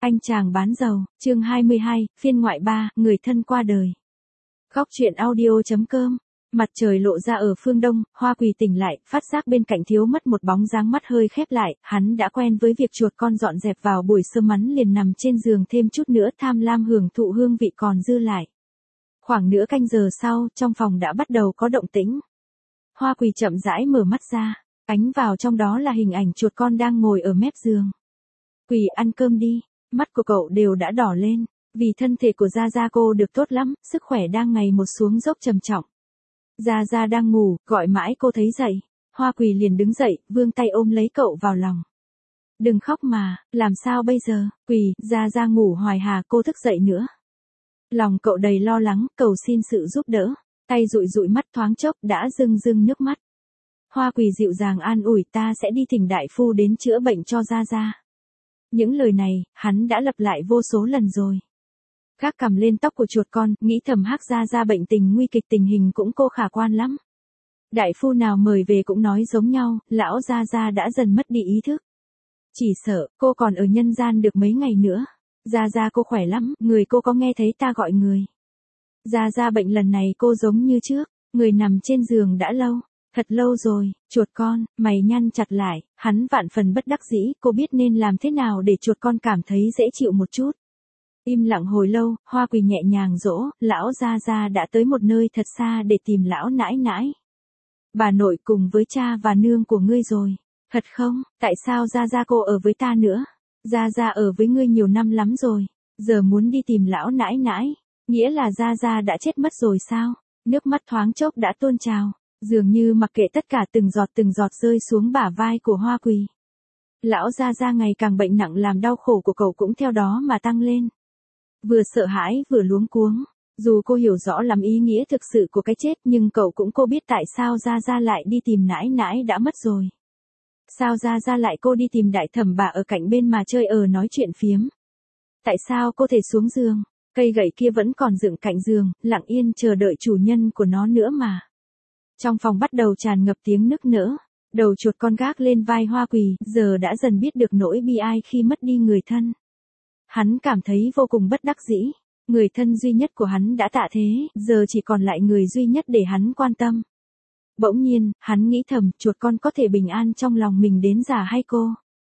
Anh chàng bán dầu, chương 22, phiên ngoại 3, người thân qua đời. Góc truyện audio.com. Mặt trời lộ ra ở phương đông, Hoa Quỳ tỉnh lại, phát giác bên cạnh thiếu mất một bóng dáng, mắt hơi khép lại, hắn đã quen với việc chuột con dọn dẹp vào buổi sớm, hắn liền nằm trên giường thêm chút nữa, tham lam hưởng thụ hương vị còn dư lại. Khoảng nửa canh giờ sau, trong phòng đã bắt đầu có động tĩnh. Hoa Quỳ chậm rãi mở mắt ra, ánh vào trong đó là hình ảnh chuột con đang ngồi ở mép giường. Quỳ, ăn cơm đi. Mắt của cậu đều đã đỏ lên, vì thân thể của Gia Gia cô được tốt lắm, sức khỏe đang ngày một xuống dốc trầm trọng. Gia Gia đang ngủ, gọi mãi cô thấy dậy. Hoa Quỳ liền đứng dậy, vươn tay ôm lấy cậu vào lòng. Đừng khóc mà, làm sao bây giờ? Quỳ, Gia Gia ngủ hoài hà, cô thức dậy nữa. Lòng cậu đầy lo lắng, cầu xin sự giúp đỡ. Tay dụi dụi mắt, thoáng chốc đã rưng rưng nước mắt. Hoa Quỳ dịu dàng an ủi, ta sẽ đi thỉnh đại phu đến chữa bệnh cho Gia Gia. Những lời này, hắn đã lặp lại vô số lần rồi. Gác cằm lên tóc của chuột con, nghĩ thầm Hắc Gia Gia bệnh tình nguy kịch, tình hình cũng cô khả quan lắm. Đại phu nào mời về cũng nói giống nhau, lão Gia Gia đã dần mất đi ý thức. Chỉ sợ, cô còn ở nhân gian được mấy ngày nữa. Gia Gia cô khỏe lắm, người cô có nghe thấy ta gọi người. Gia Gia bệnh lần này cô giống như trước, người nằm trên giường đã lâu. Thật lâu rồi, chuột con, mày nhăn chặt lại, hắn vạn phần bất đắc dĩ, cô biết nên làm thế nào để chuột con cảm thấy dễ chịu một chút. Im lặng hồi lâu, Hoa Quỳ nhẹ nhàng dỗ, lão Gia Gia đã tới một nơi thật xa để tìm lão nãi nãi. Bà nội cùng với cha và nương của ngươi rồi. Thật không, tại sao Gia Gia cô ở với ta nữa? Gia Gia ở với ngươi nhiều năm lắm rồi, giờ muốn đi tìm lão nãi nãi, nghĩa là Gia Gia đã chết mất rồi sao? Nước mắt thoáng chốc đã tuôn trào. Dường như mặc kệ tất cả từng giọt rơi xuống bả vai của Hoa Quỳ. Lão Gia Gia ngày càng bệnh nặng, làm đau khổ của cậu cũng theo đó mà tăng lên. Vừa sợ hãi vừa luống cuống, dù cô hiểu rõ lắm ý nghĩa thực sự của cái chết, nhưng cô biết tại sao Gia Gia lại đi tìm nãi nãi đã mất rồi. Sao Gia Gia lại cô đi tìm đại thẩm bà ở cạnh bên mà chơi nói chuyện phiếm. Tại sao cô thể xuống giường, cây gậy kia vẫn còn dựng cạnh giường, lặng yên chờ đợi chủ nhân của nó nữa mà. Trong phòng bắt đầu tràn ngập tiếng nức nở, đầu chuột con gác lên vai Hoa Quỳ, giờ đã dần biết được nỗi bi ai khi mất đi người thân. Hắn cảm thấy vô cùng bất đắc dĩ, người thân duy nhất của hắn đã tạ thế, giờ chỉ còn lại người duy nhất để hắn quan tâm. Bỗng nhiên, hắn nghĩ thầm, chuột con có thể bình an trong lòng mình đến già hay cô?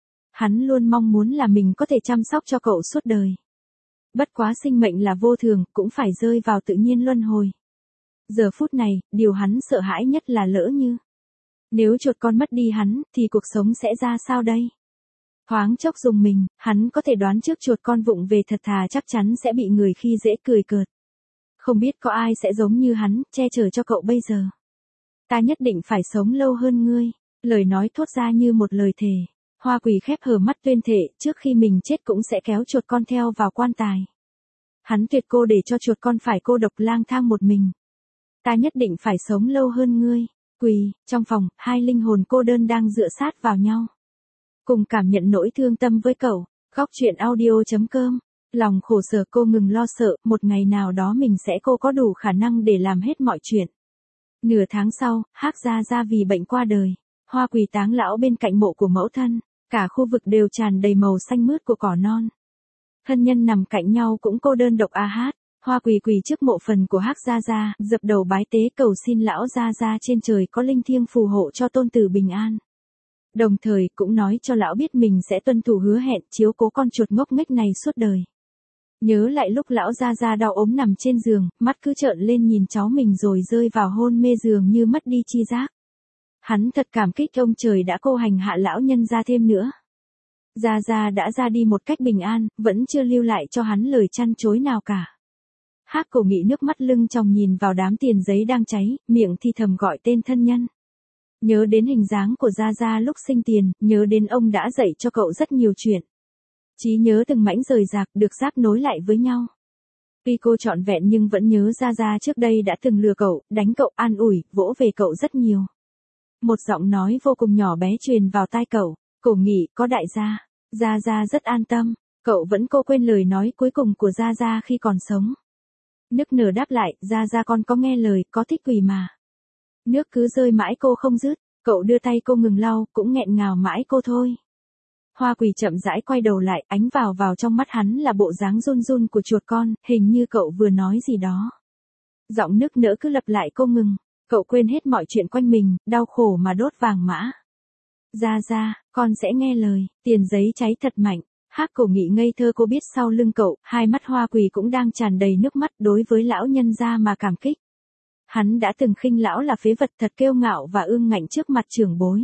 Hắn luôn mong muốn là mình có thể chăm sóc cho cậu suốt đời. Bất quá sinh mệnh là vô thường, cũng phải rơi vào tự nhiên luân hồi. Giờ phút này, điều hắn sợ hãi nhất là lỡ như nếu chuột con mất đi hắn, thì cuộc sống sẽ ra sao đây? Thoáng chốc rùng mình, hắn có thể đoán trước chuột con vụng về thật thà chắc chắn sẽ bị người khi dễ cười cợt. Không biết có ai sẽ giống như hắn, che chở cho cậu bây giờ. Ta nhất định phải sống lâu hơn ngươi, lời nói thốt ra như một lời thề. Hoa Quỳ khép hờ mắt tuyên thệ, trước khi mình chết cũng sẽ kéo chuột con theo vào quan tài. Hắn tuyệt cô để cho chuột con phải cô độc lang thang một mình. Ta nhất định phải sống lâu hơn ngươi. Quỳ, trong phòng, hai linh hồn cô đơn đang dựa sát vào nhau. Cùng cảm nhận nỗi thương tâm với cậu. Góc truyện audio.com. Lòng khổ sở, cô ngừng lo sợ, một ngày nào đó cô có đủ khả năng để làm hết mọi chuyện. Nửa tháng sau, Hắc Gia Gia vì bệnh qua đời. Hoa Quỳ táng lão bên cạnh mộ của mẫu thân. Cả khu vực đều tràn đầy màu xanh mướt của cỏ non. Thân nhân nằm cạnh nhau cũng cô đơn độc a hát. Hoa Quỳ quỳ trước mộ phần của Hắc Gia Gia, dập đầu bái tế cầu xin lão Gia Gia trên trời có linh thiêng phù hộ cho tôn tử bình an. Đồng thời cũng nói cho lão biết mình sẽ tuân thủ hứa hẹn chiếu cố con chuột ngốc nghếch này suốt đời. Nhớ lại lúc lão Gia Gia đau ốm nằm trên giường, mắt cứ trợn lên nhìn cháu mình rồi rơi vào hôn mê dường như mất đi chi giác. Hắn thật cảm kích ông trời đã cô hành hạ lão nhân gia thêm nữa. Gia Gia đã ra đi một cách bình an, vẫn chưa lưu lại cho hắn lời chăn chối nào cả. Hắc Cổ Nghị nước mắt lưng tròng nhìn vào đám tiền giấy đang cháy, miệng thì thầm gọi tên thân nhân. Nhớ đến hình dáng của Gia Gia lúc sinh tiền, nhớ đến ông đã dạy cho cậu rất nhiều chuyện. Trí nhớ từng mảnh rời rạc được ráp nối lại với nhau. Tuy cô trọn vẹn nhưng vẫn nhớ Gia Gia trước đây đã từng lừa cậu, đánh cậu, an ủi, vỗ về cậu rất nhiều. Một giọng nói vô cùng nhỏ bé truyền vào tai cậu, Cổ Nghị, có đại gia. Gia Gia rất an tâm, cậu vẫn cô quên lời nói cuối cùng của Gia Gia khi còn sống. Nức nở đáp lại, Gia Gia con có nghe lời, có thích Quỳ mà. Nước cứ rơi mãi cô không dứt, cậu đưa tay cô ngừng lau, cũng nghẹn ngào mãi cô thôi. Hoa Quỳ chậm rãi quay đầu lại, ánh vào trong mắt hắn là bộ dáng run run của chuột con, hình như cậu vừa nói gì đó. Giọng nức nở cứ lặp lại không ngừng, cậu quên hết mọi chuyện quanh mình, đau khổ mà đốt vàng mã. Ra, con sẽ nghe lời, tiền giấy cháy thật mạnh. Hắc Cổ Nghị ngây thơ cô biết sau lưng cậu, hai mắt Hoa Quỳ cũng đang tràn đầy nước mắt đối với lão nhân gia mà cảm kích. Hắn đã từng khinh lão là phế vật thật kiêu ngạo và ương ngạnh trước mặt trưởng bối.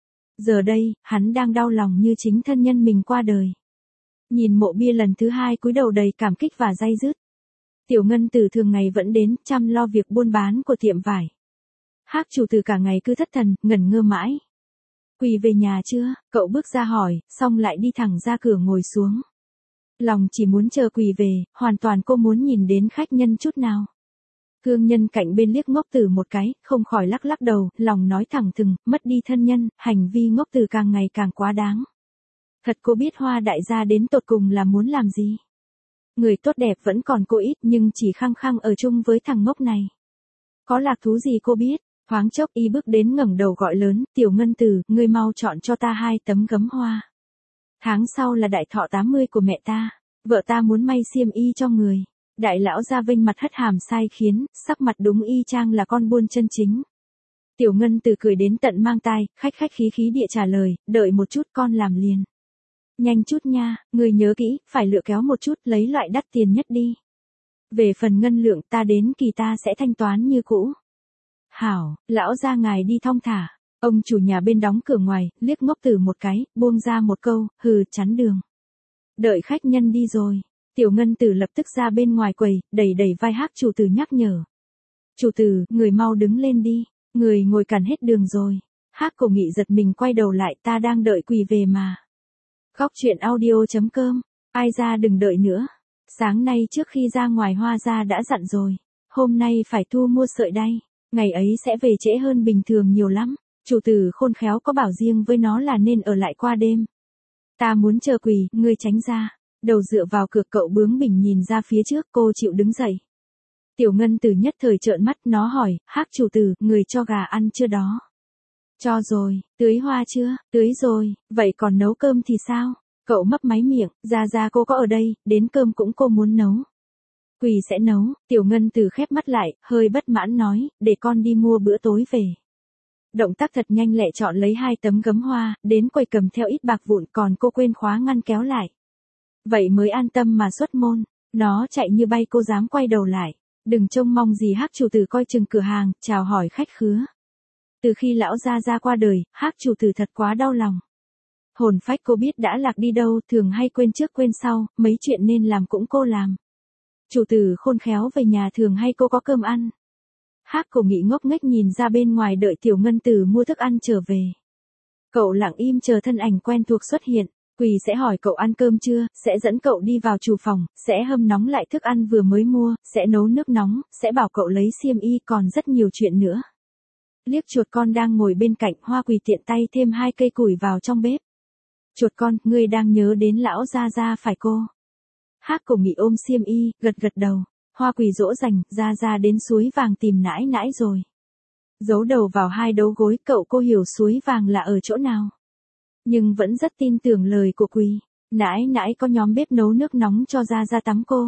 Giờ đây, hắn đang đau lòng như chính thân nhân mình qua đời. Nhìn mộ bia lần thứ hai cúi đầu đầy cảm kích và day dứt. Tiểu Ngân Tử thường ngày vẫn đến chăm lo việc buôn bán của tiệm vải. Hắc chủ tử cả ngày cứ thất thần, ngẩn ngơ mãi. Quỳ về nhà chưa? Cậu bước ra hỏi, xong lại đi thẳng ra cửa ngồi xuống. Lòng chỉ muốn chờ Quỳ về, hoàn toàn cô muốn nhìn đến khách nhân chút nào. Thương nhân cạnh bên liếc Ngốc Tử một cái, không khỏi lắc lắc đầu, lòng nói thẳng thừng, mất đi thân nhân, hành vi Ngốc Tử càng ngày càng quá đáng. Thật cô biết Hoa đại gia đến tột cùng là muốn làm gì? Người tốt đẹp vẫn còn cô ít nhưng chỉ khăng khăng ở chung với thằng ngốc này. Có lạc thú gì cô biết? Thoáng chốc y bước đến ngẩng đầu gọi lớn, Tiểu Ngân Tử, ngươi mau chọn cho ta 2 tấm gấm hoa. Tháng sau là đại thọ 80 của mẹ ta, vợ ta muốn may xiêm y cho người. Đại lão ra vênh mặt hất hàm sai khiến, sắc mặt đúng y chang là con buôn chân chính. Tiểu Ngân Tử cười đến tận mang tai, khách khí địa trả lời, đợi một chút con làm liền. Nhanh chút nha, người nhớ kỹ, phải lựa kéo một chút, lấy loại đắt tiền nhất đi. Về phần ngân lượng ta đến kỳ ta sẽ thanh toán như cũ. Hảo, lão ra ngài đi thong thả. Ông chủ nhà bên đóng cửa ngoài, liếc Ngốc Tử một cái, buông ra một câu, hừ, chắn đường. Đợi khách nhân đi rồi. Tiểu Ngân Tử lập tức ra bên ngoài quầy, đẩy vai Hắc chủ tử nhắc nhở. Chủ tử, người mau đứng lên đi, người ngồi cản hết đường rồi. Hắc Cổ Nghị giật mình quay đầu lại, ta đang đợi Quỳ về mà. Góc truyện audio.com, ai ra đừng đợi nữa. Sáng nay trước khi ra ngoài Hoa gia đã dặn rồi, hôm nay phải thu mua sợi đay, ngày ấy sẽ về trễ hơn bình thường nhiều lắm. Chủ tử khôn khéo có bảo riêng với nó là nên ở lại qua đêm. Ta muốn chờ Quỳ, ngươi tránh ra. Đầu dựa vào cửa cậu bướng bỉnh nhìn ra phía trước, cô chịu đứng dậy. Tiểu Ngân Tử nhất thời trợn mắt, nó hỏi, Hắc chủ tử, người cho gà ăn chưa đó? Cho rồi, tưới hoa chưa? Tưới rồi, vậy còn nấu cơm thì sao? Cậu mấp máy miệng, ra cô có ở đây, đến cơm cũng cô muốn nấu. Quỳ sẽ nấu, Tiểu Ngân Tử khép mắt lại, hơi bất mãn nói, để con đi mua bữa tối về. Động tác thật nhanh lẹ chọn lấy 2 tấm gấm hoa, đến quầy cầm theo ít bạc vụn, còn cô quên khóa ngăn kéo lại. Vậy mới an tâm mà xuất môn, nó chạy như bay cô dám quay đầu lại, đừng trông mong gì Hắc chủ tử coi chừng cửa hàng, chào hỏi khách khứa. Từ khi lão gia qua đời, Hắc chủ tử thật quá đau lòng. Hồn phách cô biết đã lạc đi đâu, thường hay quên trước quên sau, mấy chuyện nên làm cũng cô làm. Chủ tử khôn khéo về nhà thường hay cô có cơm ăn. Hắc Cổ Nghị ngốc nghếch nhìn ra bên ngoài đợi Tiểu Ngân Tử mua thức ăn trở về. Cậu lặng im chờ thân ảnh quen thuộc xuất hiện. Quỳ sẽ hỏi cậu ăn cơm chưa, sẽ dẫn cậu đi vào chủ phòng, sẽ hâm nóng lại thức ăn vừa mới mua, sẽ nấu nước nóng, sẽ bảo cậu lấy xiêm y, còn rất nhiều chuyện nữa. Liếc chuột con đang ngồi bên cạnh, Hoa Quỳ tiện tay thêm 2 cây củi vào trong bếp. Chuột con, ngươi đang nhớ đến lão gia phải cô? Hắc Cổ Nghị ôm xiêm y, gật đầu. Hoa Quỳ dỗ dành, ra đến suối vàng tìm nãi rồi. Giấu đầu vào 2 đấu gối, cô hiểu suối vàng là ở chỗ nào. Nhưng vẫn rất tin tưởng lời của Quỳ. Nãi có nhóm bếp nấu nước nóng cho ra tắm cô.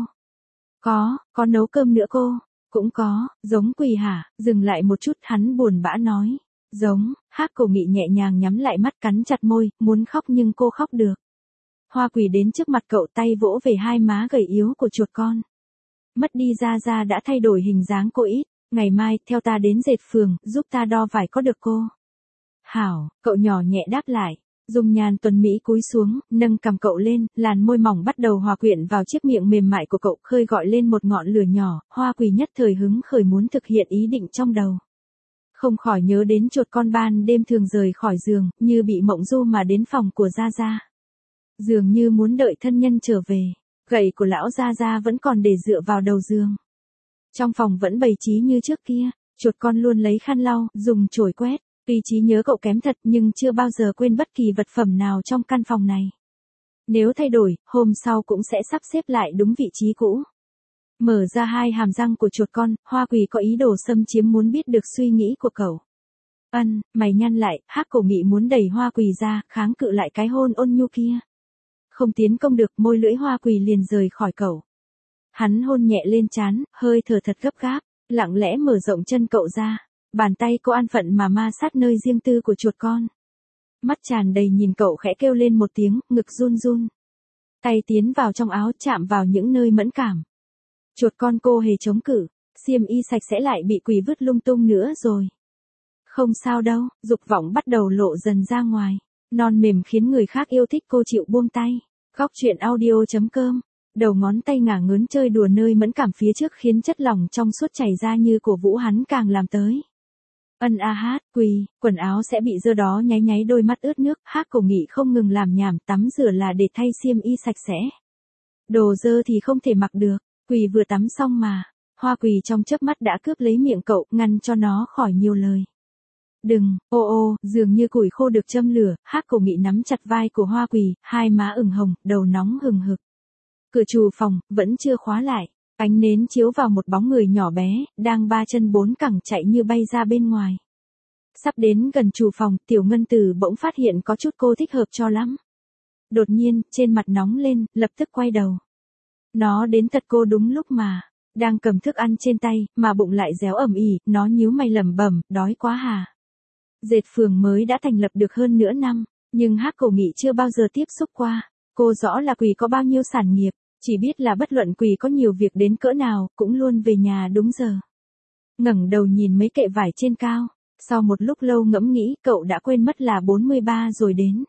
Có nấu cơm nữa cô. Cũng có, giống Quỳ hả? Dừng lại một chút, hắn buồn bã nói. Giống, Hắc Cổ Nghị nhẹ nhàng nhắm lại mắt cắn chặt môi, muốn khóc nhưng cô khóc được. Hoa Quỳ đến trước mặt cậu, tay vỗ về 2 má gầy yếu của chuột con. Mất đi ra đã thay đổi hình dáng cô ít. Ngày mai, theo ta đến dệt phường, giúp ta đo vải có được cô? Hảo, cậu nhỏ nhẹ đáp lại. Dung nhan tuấn mỹ cúi xuống, nâng cằm cậu lên, làn môi mỏng bắt đầu hòa quyện vào chiếc miệng mềm mại của cậu, khơi gọi lên một ngọn lửa nhỏ. Hoa Quỳ nhất thời hứng khởi muốn thực hiện ý định trong đầu. Không khỏi nhớ đến chuột con ban đêm thường rời khỏi giường, như bị mộng du mà đến phòng của Gia. Dường như muốn đợi thân nhân trở về, gậy của lão Gia vẫn còn để dựa vào đầu giường. Trong phòng vẫn bày trí như trước kia, chuột con luôn lấy khăn lau, dùng chổi quét. Tuy trí nhớ cậu kém thật nhưng chưa bao giờ quên bất kỳ vật phẩm nào trong căn phòng này. Nếu thay đổi, hôm sau cũng sẽ sắp xếp lại đúng vị trí cũ. Mở ra 2 hàm răng của chuột con, Hoa Quỳ có ý đồ xâm chiếm, muốn biết được suy nghĩ của cậu. Mày nhăn lại, Hắc Cổ Nghị muốn đẩy Hoa Quỳ ra, kháng cự lại cái hôn ôn nhu kia. Không tiến công được, môi lưỡi Hoa Quỳ liền rời khỏi cậu. Hắn hôn nhẹ lên trán, hơi thở thật gấp gáp, lặng lẽ mở rộng chân cậu ra. Bàn tay cô an phận mà ma sát nơi riêng tư của chuột con. Mắt tràn đầy nhìn cậu khẽ kêu lên một tiếng, ngực run run. Tay tiến vào trong áo chạm vào những nơi mẫn cảm. Chuột con cô hề chống cự, xiêm y sạch sẽ lại bị Quỳ vứt lung tung nữa rồi. Không sao đâu, dục vọng bắt đầu lộ dần ra ngoài. Non mềm khiến người khác yêu thích cô chịu buông tay. Góc truyện audio.com. Đầu ngón tay ngả ngớn chơi đùa nơi mẫn cảm phía trước khiến chất lỏng trong suốt chảy ra như cổ vũ hắn càng làm tới. Quỳ, quần áo sẽ bị dơ đó nháy nháy đôi mắt ướt nước, Hắc Cổ Nghị không ngừng làm nhảm, tắm rửa là để thay xiêm y sạch sẽ. Đồ dơ thì không thể mặc được, Quỳ vừa tắm xong mà. Hoa Quỳ trong chớp mắt đã cướp lấy miệng cậu, ngăn cho nó khỏi nhiều lời. Đừng, dường như củi khô được châm lửa, Hắc Cổ Nghị nắm chặt vai của Hoa Quỳ, hai má ửng hồng, đầu nóng hừng hực. Cửa trù phòng, vẫn chưa khóa lại, ánh nến chiếu vào một bóng người nhỏ bé, đang ba chân bốn cẳng chạy như bay ra bên ngoài. Sắp đến gần trù phòng, Tiểu Ngân Tử bỗng phát hiện có chút cô thích hợp cho lắm. Đột nhiên, trên mặt nóng lên, lập tức quay đầu. Nó đến thật cô đúng lúc mà, đang cầm thức ăn trên tay, mà bụng lại réo ẩm ỉ, nó nhíu mày lẩm bẩm, đói quá hả? Dệt phường mới đã thành lập được hơn nửa năm, nhưng Hắc Cổ Nghị chưa bao giờ tiếp xúc qua. Cô rõ là Quỳ có bao nhiêu sản nghiệp, chỉ biết là bất luận Quỳ có nhiều việc đến cỡ nào, cũng luôn về nhà đúng giờ. Ngẩng đầu nhìn mấy kệ vải trên cao, sau một lúc lâu ngẫm nghĩ, cậu đã quên mất là 43 rồi đến.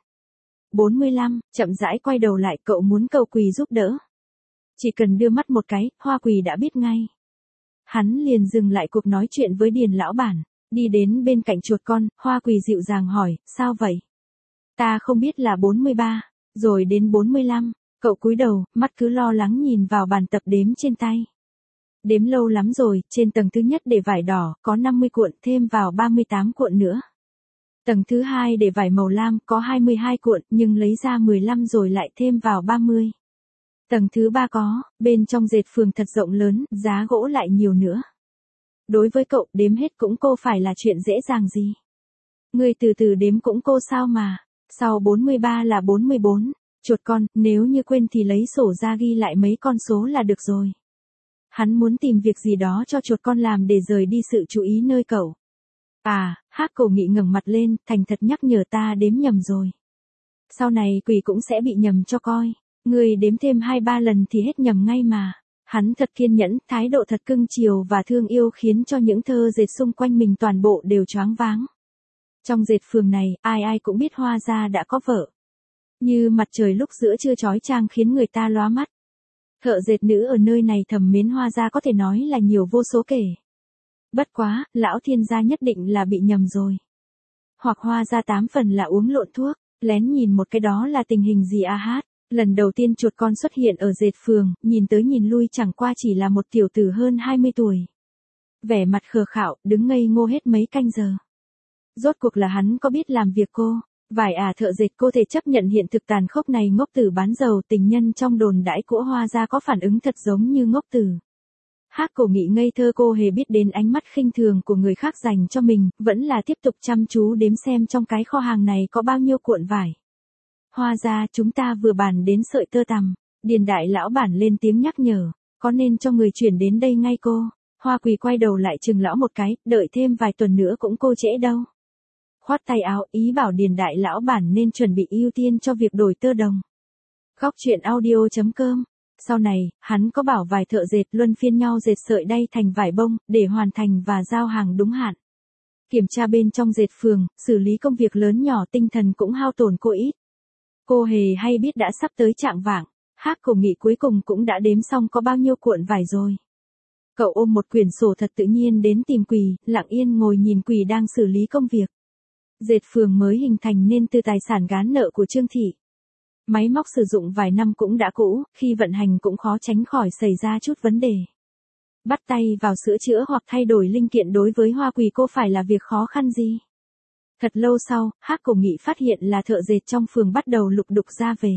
45, chậm rãi quay đầu lại, cậu muốn cầu Quỳ giúp đỡ. Chỉ cần đưa mắt một cái, Hoa Quỳ đã biết ngay. Hắn liền dừng lại cuộc nói chuyện với Điền lão bản, đi đến bên cạnh chuột con, Hoa Quỳ dịu dàng hỏi, sao vậy? Ta không biết là 43, rồi đến 45, cậu cúi đầu, mắt cứ lo lắng nhìn vào bàn tập đếm trên tay. Đếm lâu lắm rồi, trên tầng thứ nhất để vải đỏ, có 50 cuộn, thêm vào 38 cuộn nữa. Tầng thứ hai để vải màu lam, có 22 cuộn, nhưng lấy ra 15 rồi lại thêm vào 30. Tầng thứ ba có, bên trong dệt phường thật rộng lớn, giá gỗ lại nhiều nữa. Đối với cậu, đếm hết cũng cô phải là chuyện dễ dàng gì. Người từ từ đếm cũng cô sao mà, sau 43 là 44, chuột con, nếu như quên thì lấy sổ ra ghi lại mấy con số là được rồi. Hắn muốn tìm việc gì đó cho chuột con làm để rời đi sự chú ý nơi cậu. Hắc Cổ Nghị ngẩng mặt lên, thành thật nhắc nhở ta đếm nhầm rồi. Sau này Quỳ cũng sẽ bị nhầm cho coi. Người đếm thêm 2-3 lần thì hết nhầm ngay mà. Hắn thật kiên nhẫn, thái độ thật cưng chiều và thương yêu khiến cho những thơ dệt xung quanh mình toàn bộ đều choáng váng. Trong dệt phường này, ai ai cũng biết Hoa gia đã có vợ. Như mặt trời lúc giữa trưa chói chang khiến người ta lóa mắt. Thợ dệt nữ ở nơi này thầm mến Hoa gia có thể nói là nhiều vô số kể. Bất quá, lão thiên gia nhất định là bị nhầm rồi. Hoặc Hoa gia 8 phần là uống lộn thuốc, lén nhìn một cái đó là tình hình gì hát. Lần đầu tiên chuột con xuất hiện ở dệt phường, nhìn tới nhìn lui chẳng qua chỉ là một tiểu tử hơn 20 tuổi. Vẻ mặt khờ khạo, đứng ngây ngô hết mấy canh giờ. Rốt cuộc là hắn có biết làm việc cô, vải thợ dệt cô thể chấp nhận hiện thực tàn khốc này. Ngốc tử bán dầu tình nhân trong đồn đãi của Hoa gia có phản ứng thật giống như ngốc tử. Hắc Cổ Nghị ngây thơ, cô hề biết đến ánh mắt khinh thường của người khác dành cho mình, vẫn là tiếp tục chăm chú đếm xem trong cái kho hàng này có bao nhiêu cuộn vải. Hoa gia, chúng ta vừa bàn đến sợi tơ tằm. Điền đại lão bản lên tiếng nhắc nhở, có nên cho người chuyển đến đây ngay cô? Hoa Quỳ quay đầu lại chừng lão một cái, đợi thêm vài tuần nữa cũng cô trễ đâu. Khoát tay áo, ý bảo Điền đại lão bản nên chuẩn bị ưu tiên cho việc đổi tơ đồng. Góc truyện audio.com. Sau này, hắn có bảo vài thợ dệt luân phiên nhau dệt sợi đay thành vải bông, để hoàn thành và giao hàng đúng hạn. Kiểm tra bên trong dệt phường, xử lý công việc lớn nhỏ, tinh thần cũng hao tổn cô ít. Cô hề hay biết đã sắp tới trạng vạng, Hắc Cổ Nghị cuối cùng cũng đã đếm xong có bao nhiêu cuộn vải rồi. Cậu ôm một quyển sổ thật tự nhiên đến tìm Quỳ, lặng yên ngồi nhìn Quỳ đang xử lý công việc. Dệt phường mới hình thành nên từ tài sản gán nợ của Trương thị. Máy móc sử dụng vài năm cũng đã cũ, khi vận hành cũng khó tránh khỏi xảy ra chút vấn đề. Bắt tay vào sửa chữa hoặc thay đổi linh kiện đối với Hoa Quỳ cô phải là việc khó khăn gì. Thật lâu sau, Hắc Cổ Nghị phát hiện là thợ dệt trong phường bắt đầu lục đục ra về.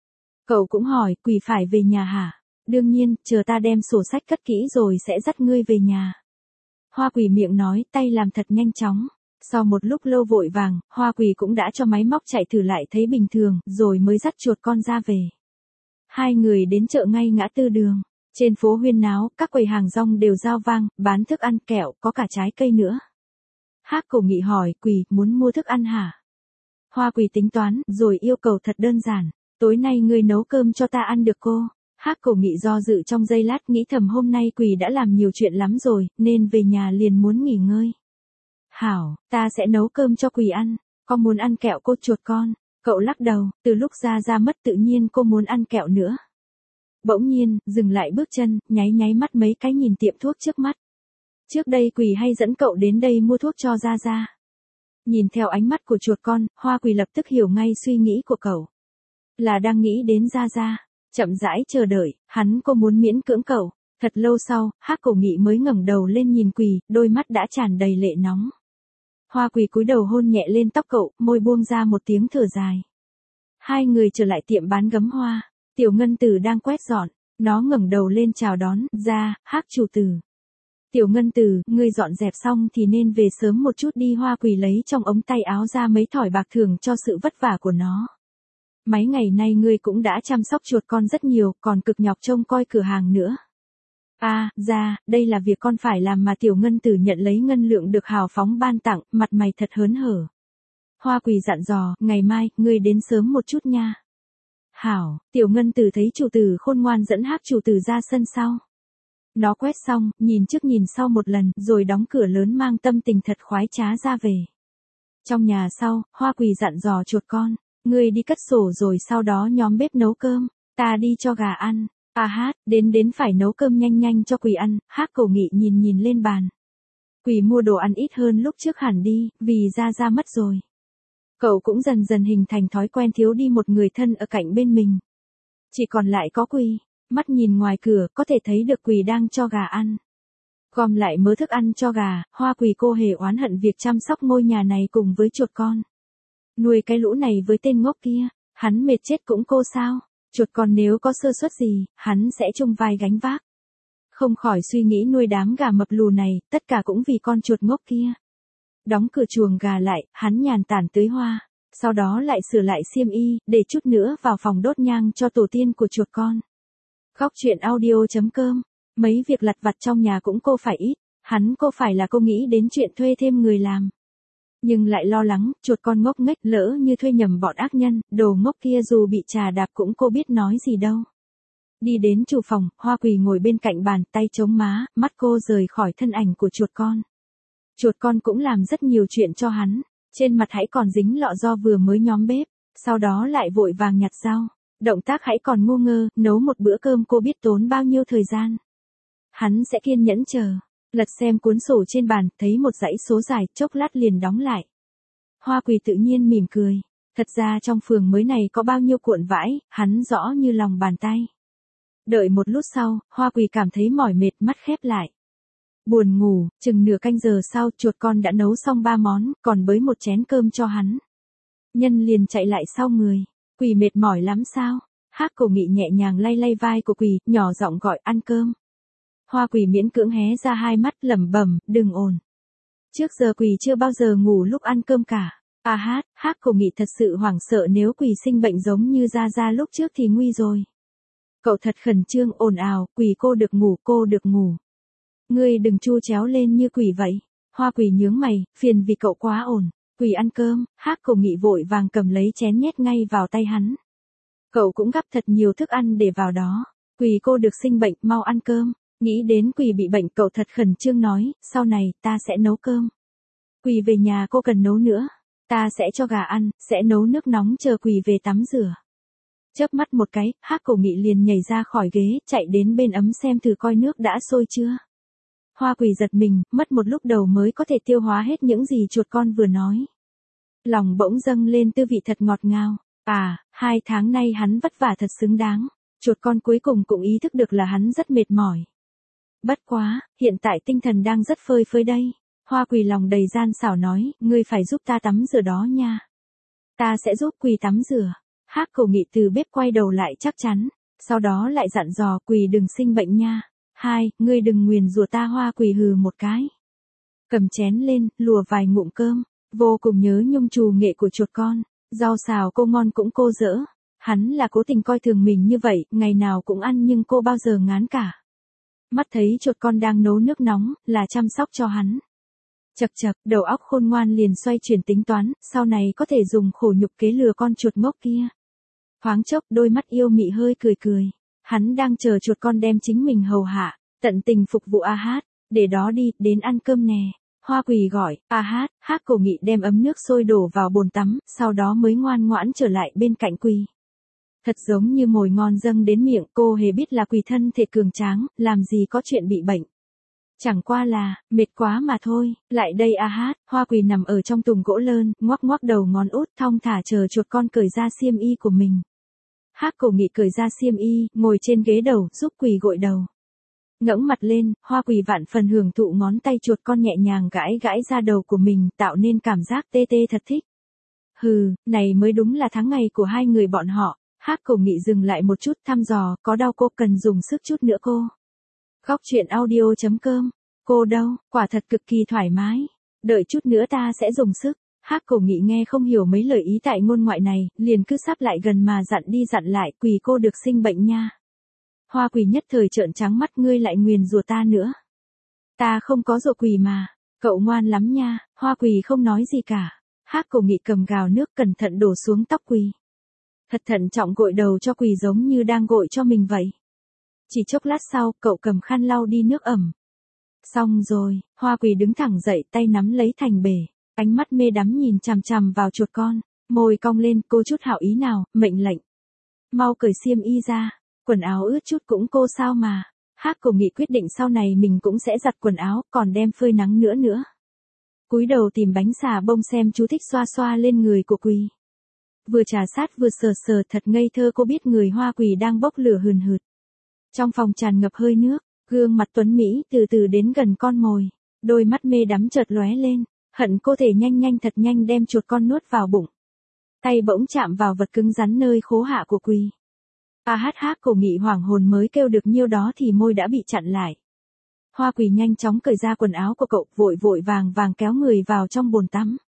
Cậu cũng hỏi, Quỳ phải về nhà hả? Đương nhiên, chờ ta đem sổ sách cất kỹ rồi sẽ dắt ngươi về nhà. Hoa Quỳ miệng nói, tay làm thật nhanh chóng. Sau một lúc lâu vội vàng, Hoa Quỳ cũng đã cho máy móc chạy thử lại thấy bình thường, rồi mới dắt chuột con ra về. Hai người đến chợ ngay ngã tư đường. Trên phố huyên náo, các quầy hàng rong đều rao vang, bán thức ăn kẹo, có cả trái cây nữa. Hắc Cổ Nghị hỏi, Quỳ, muốn mua thức ăn hả? Hoa Quỳ tính toán, rồi yêu cầu thật đơn giản. Tối nay ngươi nấu cơm cho ta ăn được cô? Hắc Cổ Nghị do dự trong giây lát nghĩ thầm hôm nay Quỳ đã làm nhiều chuyện lắm rồi, nên về nhà liền muốn nghỉ ngơi. Hảo, ta sẽ nấu cơm cho Quỳ ăn. Có muốn ăn kẹo cô chuột con? Cậu lắc đầu, từ lúc ra mất tự nhiên cô muốn ăn kẹo nữa. Bỗng nhiên, dừng lại bước chân, nháy mắt mấy cái nhìn tiệm thuốc trước mắt. Trước đây Quỳ hay dẫn cậu đến đây mua thuốc cho Ra. Nhìn theo ánh mắt của chuột con, Hoa Quỳ lập tức hiểu ngay suy nghĩ của cậu. Là đang nghĩ đến Ra. Chậm rãi chờ đợi, cô muốn miễn cưỡng cậu. Thật lâu sau, Hắc Cổ Nghị mới ngẩng đầu lên nhìn Quỳ, đôi mắt đã tràn đầy lệ nóng. Hoa Quỳ cúi đầu hôn nhẹ lên tóc cậu, môi buông ra một tiếng thở dài. Hai người trở lại tiệm bán gấm hoa. Tiểu Ngân Tử đang quét dọn, nó ngẩng đầu lên chào đón, Hắc chủ tử. Tiểu Ngân Tử, ngươi dọn dẹp xong thì nên về sớm một chút đi. Hoa Quỳ lấy trong ống tay áo ra mấy thỏi bạc thưởng cho sự vất vả của nó. Mấy ngày nay ngươi cũng đã chăm sóc chuột con rất nhiều, còn cực nhọc trông coi cửa hàng nữa. Đây là việc con phải làm mà. Tiểu Ngân Tử nhận lấy ngân lượng được hào phóng ban tặng, mặt mày thật hớn hở. Hoa Quỳ dặn dò, ngày mai, ngươi đến sớm một chút nha. Hảo, Tiểu Ngân Tử thấy chủ tử khôn ngoan dẫn Hắc chủ tử ra sân sau. Nó quét xong, nhìn trước nhìn sau một lần, rồi đóng cửa lớn mang tâm tình thật khoái trá ra về. Trong nhà sau, Hoa Quỳ dặn dò chuột con, ngươi đi cất sổ rồi sau đó nhóm bếp nấu cơm, ta đi cho gà ăn. Đến phải nấu cơm nhanh cho Quỳ ăn. Hắc Cổ Nghị nhìn lên bàn. Quỳ mua đồ ăn ít hơn lúc trước hẳn đi, vì Ra mất rồi. Cậu cũng dần hình thành thói quen thiếu đi một người thân ở cạnh bên mình. Chỉ còn lại có Quỳ. Mắt nhìn ngoài cửa, có thể thấy được Quỳ đang cho gà ăn. Gom lại mớ thức ăn cho gà, Hoa Quỳ cô hề oán hận việc chăm sóc ngôi nhà này cùng với chuột con. Nuôi cái lũ này với tên ngốc kia, hắn mệt chết cũng cô sao? Chuột con nếu có sơ suất gì, hắn sẽ chung vai gánh vác. Không khỏi suy nghĩ nuôi đám gà mập lù này, tất cả cũng vì con chuột ngốc kia. Đóng cửa chuồng gà lại, hắn nhàn tản tưới hoa, sau đó lại sửa lại xiêm y, để chút nữa vào phòng đốt nhang cho tổ tiên của chuột con. Góc truyện audio.com. Mấy việc lặt vặt trong nhà cũng cô phải ít, cô phải là cô nghĩ đến chuyện thuê thêm người làm. Nhưng lại lo lắng, chuột con ngốc nghếch lỡ như thuê nhầm bọn ác nhân, đồ ngốc kia dù bị trà đạp cũng cô biết nói gì đâu. Đi đến chủ phòng, Hoa Quỳ ngồi bên cạnh bàn, tay chống má, mắt cô rời khỏi thân ảnh của chuột con. Chuột con cũng làm rất nhiều chuyện cho hắn, trên mặt hãy còn dính lọ do vừa mới nhóm bếp, sau đó lại vội vàng nhặt rau, động tác hãy còn ngu ngơ, nấu một bữa cơm cô biết tốn bao nhiêu thời gian. Hắn sẽ kiên nhẫn chờ, lật xem cuốn sổ trên bàn, thấy một dãy số dài, chốc lát liền đóng lại. Hoa Quỳ tự nhiên mỉm cười, thật ra trong phường mới này có bao nhiêu cuộn vải, hắn rõ như lòng bàn tay. Đợi một lúc sau, Hoa Quỳ cảm thấy mỏi mệt, mắt khép lại. Buồn ngủ, chừng nửa canh giờ sau, chuột con đã nấu xong 3 món, còn bới một chén cơm cho hắn. Nhân liền chạy lại sau người, Quỳ mệt mỏi lắm sao? Hắc Cổ Nghị nhẹ nhàng lay vai của Quỳ, nhỏ giọng gọi ăn cơm. Hoa Quỳ miễn cưỡng hé ra hai mắt lẩm bẩm, đừng ồn. Trước giờ Quỳ chưa bao giờ ngủ lúc ăn cơm cả. Hắc Cổ Nghị thật sự hoảng sợ nếu Quỳ sinh bệnh giống như Ra lúc trước thì nguy rồi. Cậu thật khẩn trương ồn ào, Quỳ cô được ngủ. Ngươi đừng chu chéo lên như Quỳ vậy. Hoa Quỳ nhướng mày, phiền vì cậu quá ồn. Quỳ ăn cơm, Hắc Cổ Nghị vội vàng cầm lấy chén nhét ngay vào tay hắn. Cậu cũng gắp thật nhiều thức ăn để vào đó. Quỳ cô được sinh bệnh, mau ăn cơm. Nghĩ đến Quỳ bị bệnh cậu thật khẩn trương nói, sau này, ta sẽ nấu cơm. Quỳ về nhà cô cần nấu nữa. Ta sẽ cho gà ăn, sẽ nấu nước nóng chờ Quỳ về tắm rửa. Chớp mắt một cái, Hắc Cổ Nghị liền nhảy ra khỏi ghế, chạy đến bên ấm xem thử coi nước đã sôi chưa. Hoa Quỳ giật mình, mất một lúc đầu mới có thể tiêu hóa hết những gì chuột con vừa nói. Lòng bỗng dâng lên tư vị thật ngọt ngào. 2 tháng nay hắn vất vả thật xứng đáng. Chuột con cuối cùng cũng ý thức được là hắn rất mệt mỏi. Bất quá, hiện tại tinh thần đang rất phơi phới đây. Hoa Quỳ lòng đầy gian xảo nói, ngươi phải giúp ta tắm rửa đó nha. Ta sẽ giúp Quỳ tắm rửa. Hắc Cổ Nghị từ bếp quay đầu lại chắc chắn. Sau đó lại dặn dò Quỳ đừng sinh bệnh nha. Ngươi đừng nguyền rủa ta. Hoa Quỳ hừ một cái. Cầm chén lên, lùa vài ngụm cơm. Vô cùng nhớ nhung trù nghệ của chuột con, rau xào cô ngon cũng cô dỡ. Hắn là cố tình coi thường mình như vậy, ngày nào cũng ăn nhưng cô bao giờ ngán cả. Mắt thấy chuột con đang nấu nước nóng, là chăm sóc cho hắn. Chậc chậc, đầu óc khôn ngoan liền xoay chuyển tính toán, sau này có thể dùng khổ nhục kế lừa con chuột ngốc kia. Thoáng chốc đôi mắt yêu mị hơi cười cười. Hắn đang chờ chuột con đem chính mình hầu hạ, tận tình phục vụ A Hát, để đó đi, đến ăn cơm nè. Hoa Quỳ gọi, A Hát, Hắc Cổ Nghị đem ấm nước sôi đổ vào bồn tắm, sau đó mới ngoan ngoãn trở lại bên cạnh Quỳ. Thật giống như mồi ngon dâng đến miệng, cô hề biết là Quỳ thân thể cường tráng, làm gì có chuyện bị bệnh. Chẳng qua là, mệt quá mà thôi, lại đây A Hát, Hoa Quỳ nằm ở trong tùng gỗ lơn, ngoắc ngoắc đầu ngón út thong thả chờ chuột con cởi ra xiêm y của mình. Hắc Cổ Nghị cởi ra xiêm y, ngồi trên ghế đầu, giúp Quỳ gội đầu. Ngẩng mặt lên, Hoa Quỳ vạn phần hưởng thụ ngón tay chuột con nhẹ nhàng gãi gãi ra đầu của mình, tạo nên cảm giác tê tê thật thích. Hừ, này mới đúng là tháng ngày của hai người bọn họ. Hắc Cổ Nghị dừng lại một chút thăm dò, có đau cô cần dùng sức chút nữa cô. Khóc chuyện audio.com, cô đâu, quả thật cực kỳ thoải mái. Đợi chút nữa ta sẽ dùng sức. Hắc Cổ Nghị nghe không hiểu mấy lời ý tại ngôn ngoại này, liền cứ sắp lại gần mà dặn đi dặn lại, Quỳ cô được sinh bệnh nha. Hoa Quỳ nhất thời trợn trắng mắt, ngươi lại nguyền rủa ta nữa. Ta không có rủa Quỳ mà, cậu ngoan lắm nha. Hoa Quỳ không nói gì cả. Hắc Cổ Nghị cầm gào nước cẩn thận đổ xuống tóc Quỳ. Thật thận trọng gội đầu cho Quỳ giống như đang gội cho mình vậy. Chỉ chốc lát sau, cậu cầm khăn lau đi nước ẩm. Xong rồi, Hoa Quỳ đứng thẳng dậy, tay nắm lấy thành bể, ánh mắt mê đắm nhìn chằm chằm vào chuột con, môi cong lên, cô chút hảo ý nào, mệnh lệnh. Mau cởi xiêm y ra, quần áo ướt chút cũng cô sao mà. Hắc Cổ Nghị quyết định sau này mình cũng sẽ giặt quần áo, còn đem phơi nắng nữa. Cúi đầu tìm bánh xà bông xem chú thích xoa xoa lên người của Quỳ. Vừa trà sát vừa sờ sờ thật ngây thơ, cô biết người Hoa Quỳ đang bốc lửa hừng hực. Trong phòng tràn ngập hơi nước, gương mặt tuấn Mỹ từ từ đến gần con mồi, đôi mắt mê đắm chợt lóe lên, hận cô thể nhanh thật nhanh đem chuột con nuốt vào bụng. Tay bỗng chạm vào vật cứng rắn nơi khố hạ của Quỳ. A Hát. Hắc Cổ Nghị hoảng hồn mới kêu được nhiêu đó thì môi đã bị chặn lại. Hoa Quỳ nhanh chóng cởi ra quần áo của cậu, vội vàng kéo người vào trong bồn tắm.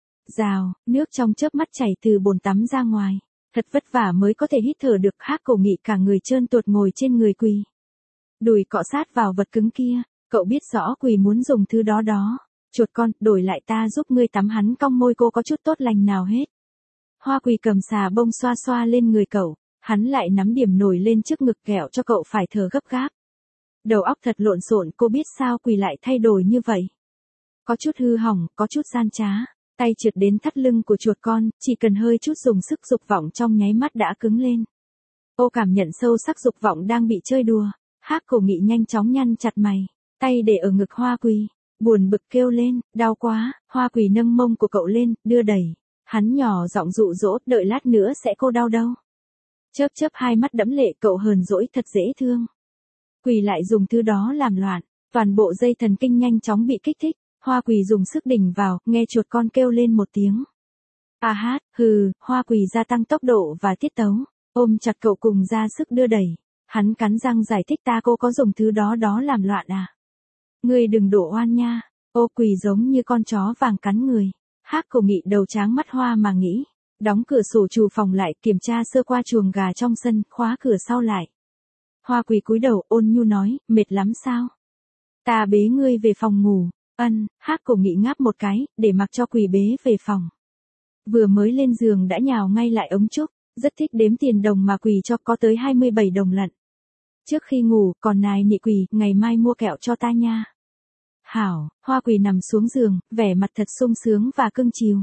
Rào, nước trong chớp mắt chảy từ bồn tắm ra ngoài. Thật vất vả mới có thể hít thở được. Hắc Cổ Nghị cả người trơn tuột ngồi trên người Quỳ. Đùi cọ sát vào vật cứng kia, cậu biết rõ Quỳ muốn dùng thứ đó. Chuột con, đổi lại ta giúp ngươi tắm. Hắn cong môi, cô có chút tốt lành nào hết. Hoa Quỳ cầm xà bông xoa xoa lên người cậu, hắn lại nắm điểm nổi lên trước ngực kẹo cho cậu phải thở gấp gáp. Đầu óc thật lộn xộn, cô biết sao Quỳ lại thay đổi như vậy. Có chút hư hỏng, có chút gian trá. Tay trượt đến thắt lưng của chuột con, chỉ cần hơi chút dùng sức dục vọng trong nháy mắt đã cứng lên. Cô cảm nhận sâu sắc dục vọng đang bị chơi đùa. Hắc Cổ Nghị nhanh chóng nhăn chặt mày, tay để ở ngực Hoa Quỳ, buồn bực kêu lên, đau quá. Hoa Quỳ nâng mông của cậu lên, đưa đẩy. Hắn nhỏ giọng dụ dỗ, đợi lát nữa sẽ cô đau đâu. Chớp hai mắt đẫm lệ, cậu hờn dỗi thật dễ thương. Quỳ lại dùng thứ đó làm loạn, toàn bộ dây thần kinh nhanh chóng bị kích thích. Hoa Quỳ dùng sức đỉnh vào, nghe chuột con kêu lên một tiếng. A Hát, hừ. Hoa Quỳ gia tăng tốc độ và tiết tấu, ôm chặt cậu cùng ra sức đưa đẩy. Hắn cắn răng giải thích, cô có dùng thứ đó làm loạn à? Ngươi đừng đổ oan nha. Ô Quỳ giống như con chó vàng cắn người. Hắc Cổ Nghị đầu tráng mắt hoa mà nghĩ. Đóng cửa sổ trù phòng lại, kiểm tra sơ qua chuồng gà trong sân, khóa cửa sau lại. Hoa Quỳ cúi đầu ôn nhu nói, mệt lắm sao? Ta bế ngươi về phòng ngủ. Hắc Cổ Nghị ngáp một cái, để mặc cho Quỳ bế về phòng. Vừa mới lên giường đã nhào ngay lại ống trúc, rất thích đếm tiền đồng mà Quỳ cho, có tới 27 đồng lận. Trước khi ngủ, còn nài nị Quỳ, ngày mai mua kẹo cho ta nha. Hảo. Hoa Quỳ nằm xuống giường, vẻ mặt thật sung sướng và cưng chiều.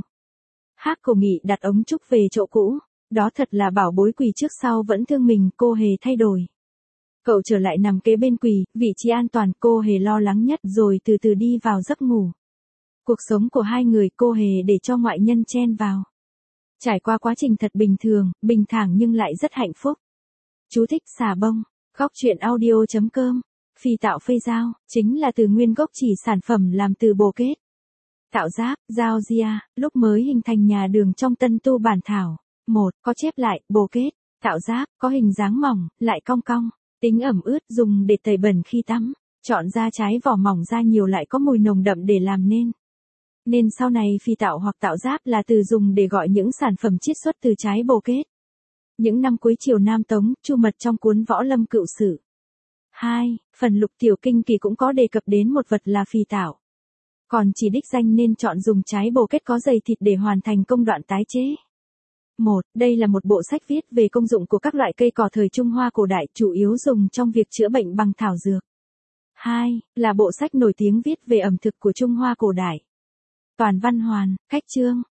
Hắc Cổ Nghị đặt ống trúc về chỗ cũ, đó thật là bảo bối Quỳ trước sau vẫn thương mình, cô hề thay đổi. Cậu trở lại nằm kế bên Quỳ, vị trí an toàn, cô hề lo lắng nhất, rồi từ từ đi vào giấc ngủ. Cuộc sống của hai người cô hề để cho ngoại nhân chen vào. Trải qua quá trình thật bình thường, bình thản nhưng lại rất hạnh phúc. Chú thích xà bông. Khóc chuyện audio.com. Phi tạo phây dao, chính là từ nguyên gốc chỉ sản phẩm làm từ bồ kết. Tạo giáp, dao gia, lúc mới hình thành nhà đường trong Tân Tu bản thảo. 1. Có chép lại, bồ kết, tạo giáp, có hình dáng mỏng, lại cong cong. Tính ẩm ướt, dùng để tẩy bẩn khi tắm. Chọn da trái vỏ mỏng, da nhiều lại có mùi nồng đậm để làm nên. Nên sau này phì tạo hoặc tạo giáp là từ dùng để gọi những sản phẩm chiết xuất từ trái bồ kết. Những năm cuối triều Nam Tống, Chu Mật trong cuốn Võ Lâm Cựu Sử 2, phần Lục Tiểu Kinh Kỳ cũng có đề cập đến một vật là phì tạo. Còn chỉ đích danh nên chọn dùng trái bồ kết có dày thịt để hoàn thành công đoạn tái chế. 1. Đây là một bộ sách viết về công dụng của các loại cây cỏ thời Trung Hoa cổ đại, chủ yếu dùng trong việc chữa bệnh bằng thảo dược. 2. Là bộ sách nổi tiếng viết về ẩm thực của Trung Hoa cổ đại. Toàn văn hoàn, cách chương,